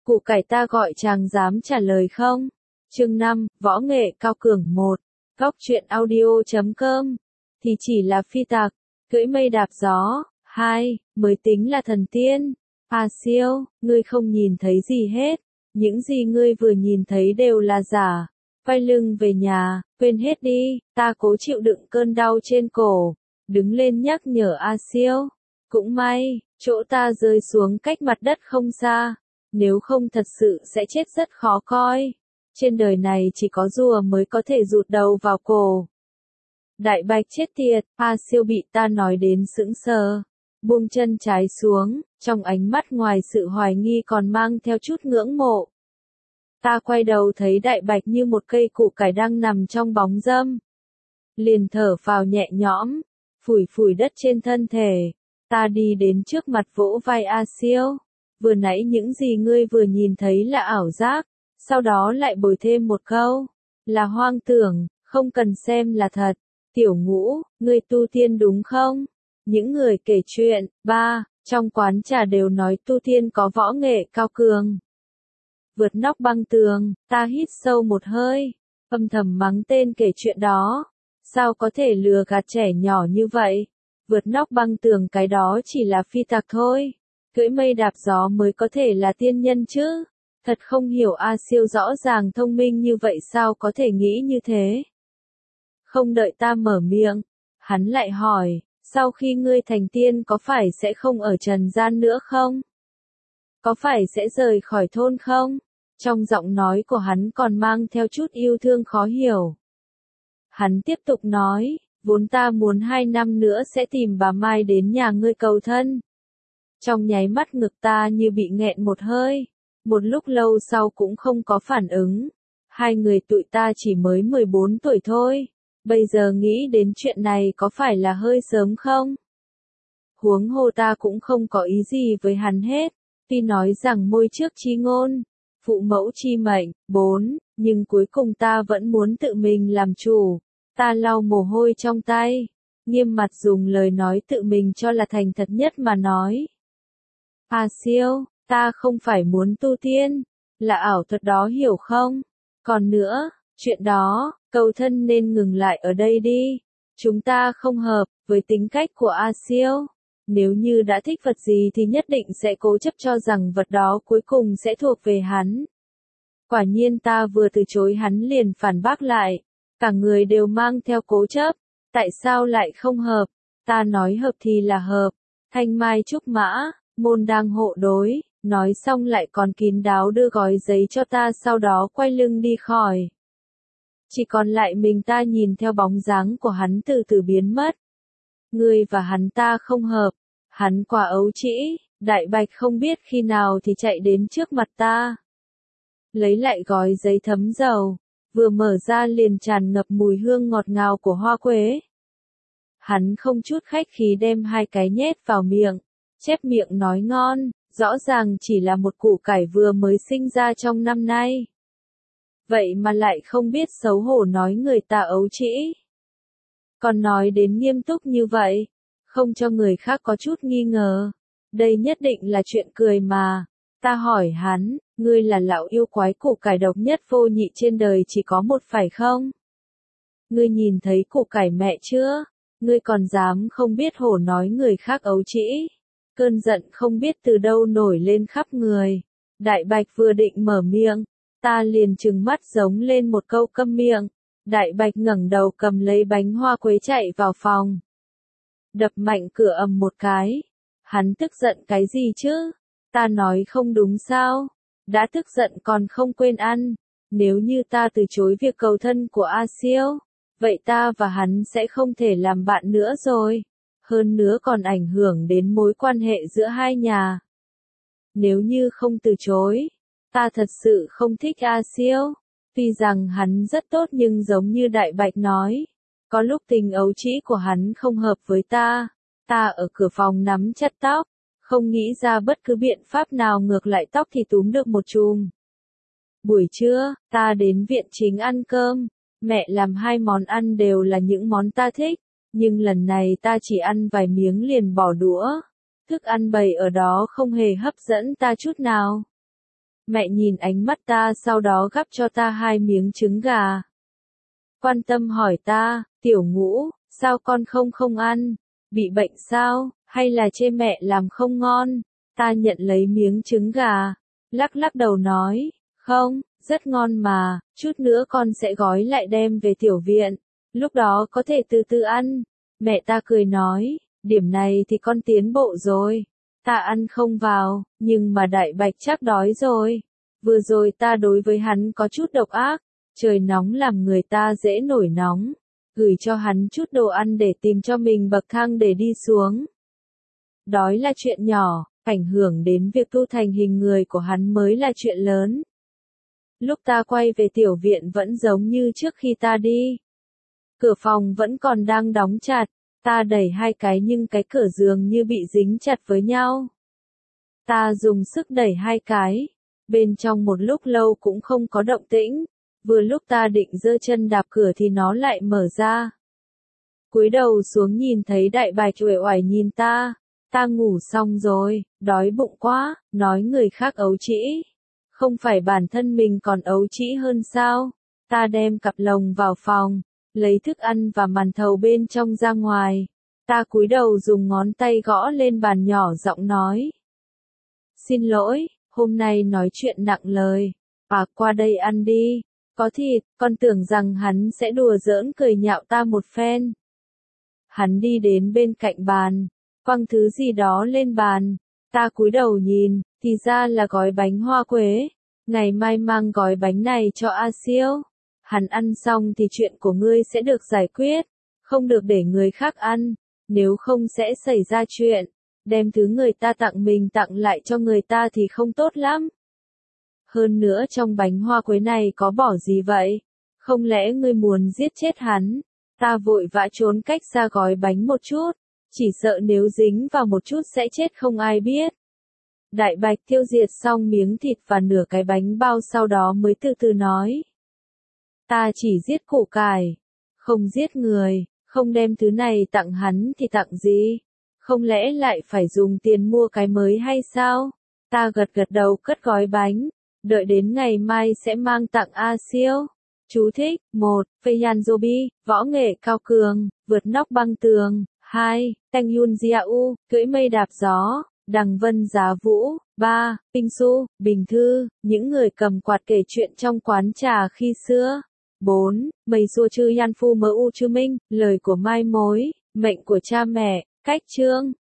Củ cải ta gọi chàng dám trả lời không? Chương 5, Võ nghệ cao cường 1. Góc truyện audio.com. Thì chỉ là phi tặc, cưỡi mây đạp gió. 2. Mới tính là thần tiên. A Siêu, ngươi không nhìn thấy gì hết. Những gì ngươi vừa nhìn thấy đều là giả. Quay lưng về nhà, quên hết đi, ta cố chịu đựng cơn đau trên cổ. Đứng lên nhắc nhở A Siêu. Cũng may, chỗ ta rơi xuống cách mặt đất không xa. Nếu không thật sự sẽ chết rất khó coi. Trên đời này chỉ có rùa mới có thể rụt đầu vào cổ. Đại bạch chết tiệt, A Siêu bị ta nói đến sững sờ. Buông chân trái xuống, trong ánh mắt ngoài sự hoài nghi còn mang theo chút ngưỡng mộ. Ta quay đầu thấy đại bạch như một cây củ cải đang nằm trong bóng râm. Liền thở phào nhẹ nhõm, phủi phủi đất trên thân thể. Ta đi đến trước mặt vỗ vai A Siêu. Vừa nãy những gì ngươi vừa nhìn thấy là ảo giác, sau đó lại bồi thêm một câu. Là hoang tưởng, không cần xem là thật. Tiểu Ngũ, ngươi tu tiên đúng không? Những người kể chuyện, trong quán trà đều nói tu tiên có võ nghệ cao cường. Vượt nóc băng tường, ta hít sâu một hơi, âm thầm mắng tên kể chuyện đó. Sao có thể lừa gạt trẻ nhỏ như vậy? Vượt nóc băng tường cái đó chỉ là phi tặc thôi. Cưỡi mây đạp gió mới có thể là tiên nhân chứ. Thật không hiểu A Siêu rõ ràng thông minh như vậy sao có thể nghĩ như thế. Không đợi ta mở miệng, hắn lại hỏi, sau khi ngươi thành tiên có phải sẽ không ở trần gian nữa không? Có phải sẽ rời khỏi thôn không? Trong giọng nói của hắn còn mang theo chút yêu thương khó hiểu. Hắn tiếp tục nói, vốn ta muốn 2 năm nữa sẽ tìm bà Mai đến nhà ngươi cầu thân. Trong nháy mắt ngực ta như bị nghẹn một hơi, một lúc lâu sau cũng không có phản ứng. Hai người tụi ta chỉ mới 14 tuổi thôi, bây giờ nghĩ đến chuyện này có phải là hơi sớm không? Huống hồ ta cũng không có ý gì với hắn hết, tuy nói rằng môi trước chi ngôn, phụ mẫu chi mệnh, 4, nhưng cuối cùng ta vẫn muốn tự mình làm chủ. Ta lau mồ hôi trong tay, nghiêm mặt dùng lời nói tự mình cho là thành thật nhất mà nói. A Siêu, ta không phải muốn tu tiên, là ảo thuật đó hiểu không? Còn nữa, chuyện đó, cầu thân nên ngừng lại ở đây đi. Chúng ta không hợp với tính cách của A Siêu. Nếu như đã thích vật gì thì nhất định sẽ cố chấp cho rằng vật đó cuối cùng sẽ thuộc về hắn. Quả nhiên ta vừa từ chối hắn liền phản bác lại. Cả người đều mang theo cố chấp. Tại sao lại không hợp? Ta nói hợp thì là hợp. Thanh mai trúc mã, môn đang hộ đối. Nói xong lại còn kín đáo đưa gói giấy cho ta sau đó quay lưng đi khỏi. Chỉ còn lại mình ta nhìn theo bóng dáng của hắn từ từ biến mất. Ngươi và hắn ta không hợp. Hắn quá ấu trĩ, đại bạch không biết khi nào thì chạy đến trước mặt ta. Lấy lại gói giấy thấm dầu, vừa mở ra liền tràn ngập mùi hương ngọt ngào của hoa quế. Hắn không chút khách khí đem 2 cái nhét vào miệng, chép miệng nói ngon, rõ ràng chỉ là một củ cải vừa mới sinh ra trong năm nay. Vậy mà lại không biết xấu hổ nói người ta ấu trĩ. Còn nói đến nghiêm túc như vậy, không cho người khác có chút nghi ngờ. Đây nhất định là chuyện cười mà. Ta hỏi hắn, ngươi là lão yêu quái củ cải độc nhất vô nhị trên đời chỉ có một phải không? Ngươi nhìn thấy củ cải mẹ chưa? Ngươi còn dám không biết hổ nói người khác ấu trĩ. Cơn giận không biết từ đâu nổi lên khắp người. Đại bạch vừa định mở miệng, ta liền trừng mắt giống lên một câu câm miệng. Đại bạch ngẩng đầu cầm lấy bánh hoa quế chạy vào phòng. Đập mạnh cửa ầm một cái. Hắn tức giận cái gì chứ? Ta nói không đúng sao? Đã tức giận còn không quên ăn. Nếu như ta từ chối việc cầu thân của A Siêu, vậy ta và hắn sẽ không thể làm bạn nữa rồi. Hơn nữa còn ảnh hưởng đến mối quan hệ giữa hai nhà. Nếu như không từ chối, ta thật sự không thích A Siêu. Tuy rằng hắn rất tốt nhưng giống như Đại Bạch nói, có lúc tình ấu trĩ của hắn không hợp với ta. Ta ở cửa phòng nắm chặt tóc, không nghĩ ra bất cứ biện pháp nào ngược lại tóc thì túm được một chùm. Buổi trưa, ta đến viện chính ăn cơm. Mẹ làm 2 món ăn đều là những món ta thích, nhưng lần này ta chỉ ăn vài miếng liền bỏ đũa. Thức ăn bày ở đó không hề hấp dẫn ta chút nào. Mẹ nhìn ánh mắt ta sau đó gắp cho ta 2 miếng trứng gà. Quan tâm hỏi ta, Tiểu Ngũ, sao con không ăn? Bị bệnh sao, hay là chê mẹ làm không ngon? Ta nhận lấy miếng trứng gà, lắc lắc đầu nói, không, rất ngon mà, chút nữa con sẽ gói lại đem về tiểu viện, lúc đó có thể từ từ ăn. Mẹ ta cười nói, điểm này thì con tiến bộ rồi. Ta ăn không vào, nhưng mà Đại Bạch chắc đói rồi. Vừa rồi ta đối với hắn có chút độc ác, trời nóng làm người ta dễ nổi nóng, gửi cho hắn chút đồ ăn để tìm cho mình bậc thang để đi xuống. Đói là chuyện nhỏ, ảnh hưởng đến việc tu thành hình người của hắn mới là chuyện lớn. Lúc ta quay về tiểu viện vẫn giống như trước khi ta đi. Cửa phòng vẫn còn đang đóng chặt, ta đẩy 2 cái nhưng cái cửa dường như bị dính chặt với nhau. Ta dùng sức đẩy 2 cái, bên trong một lúc lâu cũng không có động tĩnh, vừa lúc ta định giơ chân đạp cửa thì nó lại mở ra. Cúi đầu xuống nhìn thấy Đại Bạch uể oải nhìn ta ngủ xong rồi, đói bụng quá, nói người khác ấu trĩ. Không phải bản thân mình còn ấu trĩ hơn sao? Ta đem cặp lồng vào phòng, lấy thức ăn và màn thầu bên trong ra ngoài. Ta cúi đầu dùng ngón tay gõ lên bàn nhỏ giọng nói. Xin lỗi, hôm nay nói chuyện nặng lời. Qua đây ăn đi, có thịt, con tưởng rằng hắn sẽ đùa giỡn cười nhạo ta một phen. Hắn đi đến bên cạnh bàn, quăng thứ gì đó lên bàn. Ta cúi đầu nhìn, thì ra là gói bánh hoa quế. Ngày mai mang gói bánh này cho A Siêu. Hắn ăn xong thì chuyện của ngươi sẽ được giải quyết, không được để người khác ăn, nếu không sẽ xảy ra chuyện. Đem thứ người ta tặng mình tặng lại cho người ta thì không tốt lắm. Hơn nữa trong bánh hoa quế này có bỏ gì vậy? Không lẽ ngươi muốn giết chết hắn? Ta vội vã trốn cách xa gói bánh một chút, chỉ sợ nếu dính vào một chút sẽ chết không ai biết. Đại Bạch tiêu diệt xong miếng thịt và nửa cái bánh bao sau đó mới từ từ nói. Ta chỉ giết củ cải, không giết người, không đem thứ này tặng hắn thì tặng gì? Không lẽ lại phải dùng tiền mua cái mới hay sao? Ta gật gật đầu cất gói bánh, đợi đến ngày mai sẽ mang tặng A Siêu. Chú thích: 1. Feyanzobi, võ nghệ cao cường, vượt nóc băng tường. 2. Teng Yun Jiao, cưỡi mây đạp gió, đằng vân giá vũ. 3. Ping Su, bình thư, những người cầm quạt kể chuyện trong quán trà khi xưa. 4. Mây xua chư yan phu mơ u chư minh, lời của mai mối, mệnh của cha mẹ, cách chương.